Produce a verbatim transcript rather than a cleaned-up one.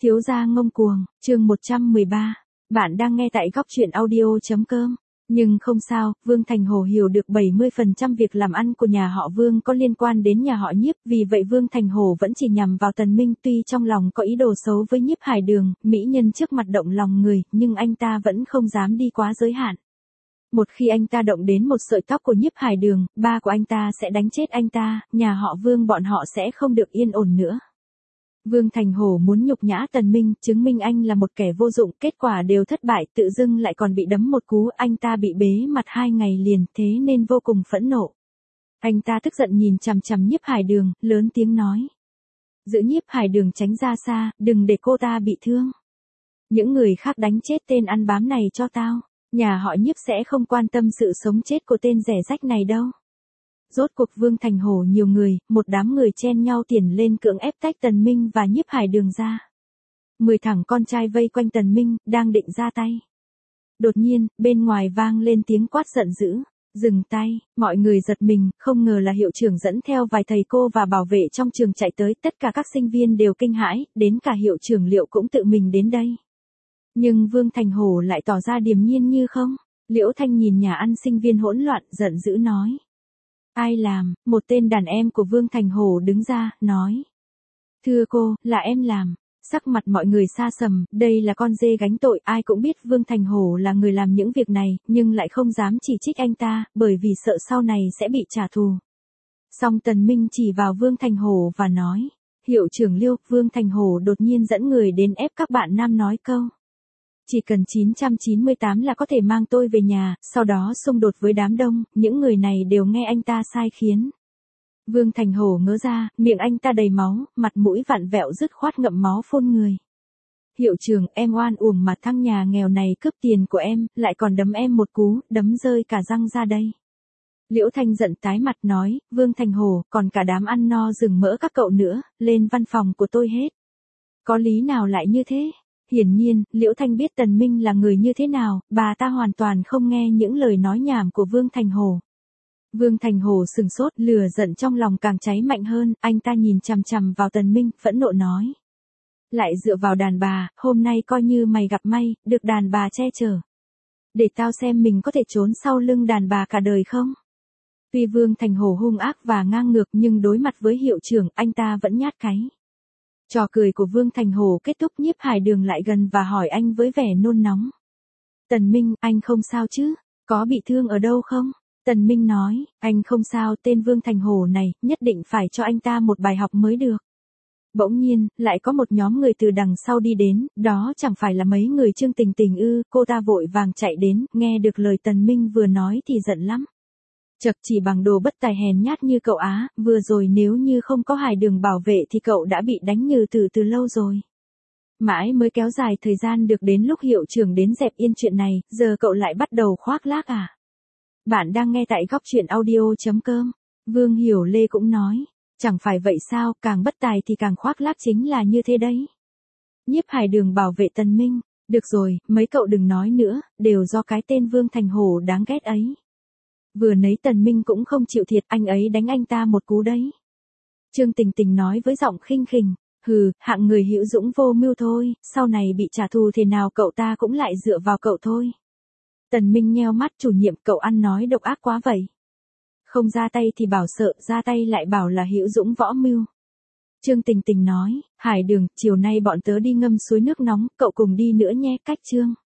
Thiếu gia ngông cuồng, chương một trăm mười ba. Bạn đang nghe tại góc truyện audio.com. Nhưng không sao, Vương Thành Hổ hiểu được bảy mươi phần trăm việc làm ăn của nhà họ Vương có liên quan đến nhà họ Nhiếp, vì vậy Vương Thành Hổ vẫn chỉ nhằm vào Tần Minh, tuy trong lòng có ý đồ xấu với Nhiếp Hải Đường, mỹ nhân trước mặt động lòng người, nhưng anh ta vẫn không dám đi quá giới hạn. Một khi anh ta động đến một sợi tóc của Nhiếp Hải Đường, ba của anh ta sẽ đánh chết anh ta, nhà họ Vương bọn họ sẽ không được yên ổn nữa. Vương Thành Hổ muốn nhục nhã Tần Minh, chứng minh anh là một kẻ vô dụng, kết quả đều thất bại, tự dưng lại còn bị đấm một cú, anh ta bị bế mặt hai ngày liền, thế nên vô cùng phẫn nộ. Anh ta tức giận nhìn chằm chằm Nhiếp Hải Đường, lớn tiếng nói. Giữ Nhiếp Hải Đường tránh ra xa, đừng để cô ta bị thương. Những người khác đánh chết tên ăn bám này cho tao, nhà họ Nhiếp sẽ không quan tâm sự sống chết của tên rẻ rách này đâu. Rốt cuộc Vương Thành Hổ nhiều người, một đám người chen nhau tiền lên cưỡng ép tách Tần Minh và Nhiếp Hải Đường ra. Mười thằng con trai vây quanh Tần Minh, đang định ra tay. Đột nhiên, bên ngoài vang lên tiếng quát giận dữ. Dừng tay, mọi người giật mình, không ngờ là hiệu trưởng dẫn theo vài thầy cô và bảo vệ trong trường chạy tới, tất cả các sinh viên đều kinh hãi, đến cả hiệu trưởng Liệu cũng tự mình đến đây. Nhưng Vương Thành Hổ lại tỏ ra điềm nhiên như không. Liễu Thanh nhìn nhà ăn sinh viên hỗn loạn, giận dữ nói. Ai làm? Một tên đàn em của Vương Thành Hổ đứng ra, nói. Thưa cô, là em làm. Sắc mặt mọi người xa sầm, đây là con dê gánh tội, ai cũng biết Vương Thành Hổ là người làm những việc này, nhưng lại không dám chỉ trích anh ta, bởi vì sợ sau này sẽ bị trả thù. Song Tần Minh chỉ vào Vương Thành Hổ và nói. Hiệu trưởng Liêu, Vương Thành Hổ đột nhiên dẫn người đến ép các bạn nam nói câu. Chỉ cần chín trăm chín mươi tám là có thể mang tôi về nhà, sau đó xung đột với đám đông, những người này đều nghe anh ta sai khiến. Vương Thành Hổ ngớ ra, miệng anh ta đầy máu, mặt mũi vặn vẹo dứt khoát ngậm máu phun người. Hiệu trưởng, em oan uổng mà thằng nhà nghèo này cướp tiền của em, lại còn đấm em một cú, đấm rơi cả răng ra đây. Liễu Thanh giận tái mặt nói, Vương Thành Hổ, còn cả đám ăn no rừng mỡ các cậu nữa, lên văn phòng của tôi hết. Có lý nào lại như thế? Hiển nhiên, Liễu Thanh biết Tần Minh là người như thế nào, bà ta hoàn toàn không nghe những lời nói nhảm của Vương Thành Hổ. Vương Thành Hổ sừng sốt, lửa giận trong lòng càng cháy mạnh hơn, anh ta nhìn chằm chằm vào Tần Minh, phẫn nộ nói. Lại dựa vào đàn bà, hôm nay coi như mày gặp may, được đàn bà che chở. Để tao xem mình có thể trốn sau lưng đàn bà cả đời không? Tuy Vương Thành Hổ hung ác và ngang ngược nhưng đối mặt với hiệu trưởng, anh ta vẫn nhát cái. Trò cười của Vương Thành Hổ kết thúc, Nhiếp Hải Đường lại gần và hỏi anh với vẻ nôn nóng. Tần Minh, anh không sao chứ? Có bị thương ở đâu không? Tần Minh nói, anh không sao, tên Vương Thành Hổ này, nhất định phải cho anh ta một bài học mới được. Bỗng nhiên, lại có một nhóm người từ đằng sau đi đến, đó chẳng phải là mấy người Trương Tình Tình ư, cô ta vội vàng chạy đến, nghe được lời Tần Minh vừa nói thì giận lắm. Chật, chỉ bằng đồ bất tài hèn nhát như cậu á, vừa rồi nếu như không có Hải Đường bảo vệ thì cậu đã bị đánh nhừ từ từ lâu rồi. Mãi mới kéo dài thời gian được đến lúc hiệu trưởng đến dẹp yên chuyện này, giờ cậu lại bắt đầu khoác lác à? Bạn đang nghe tại góc truyện audio.com. Vương Hiểu Lê cũng nói, chẳng phải vậy sao, càng bất tài thì càng khoác lác, chính là như thế đấy. Nhiếp Hải Đường bảo vệ Tần Minh, được rồi, mấy cậu đừng nói nữa, đều do cái tên Vương Thành Hổ đáng ghét ấy. Vừa nấy Tần Minh cũng không chịu thiệt, anh ấy đánh anh ta một cú đấy. Trương Tình Tình nói với giọng khinh khỉnh, hừ, hạng người hữu dũng vô mưu thôi, sau này bị trả thù thế nào cậu ta cũng lại dựa vào cậu thôi. Tần Minh nheo mắt, chủ nhiệm, cậu ăn nói độc ác quá vậy. Không ra tay thì bảo sợ, ra tay lại bảo là hữu dũng võ mưu. Trương Tình Tình nói, Hải Đường, chiều nay bọn tớ đi ngâm suối nước nóng, cậu cùng đi nữa nhé, cách Trương.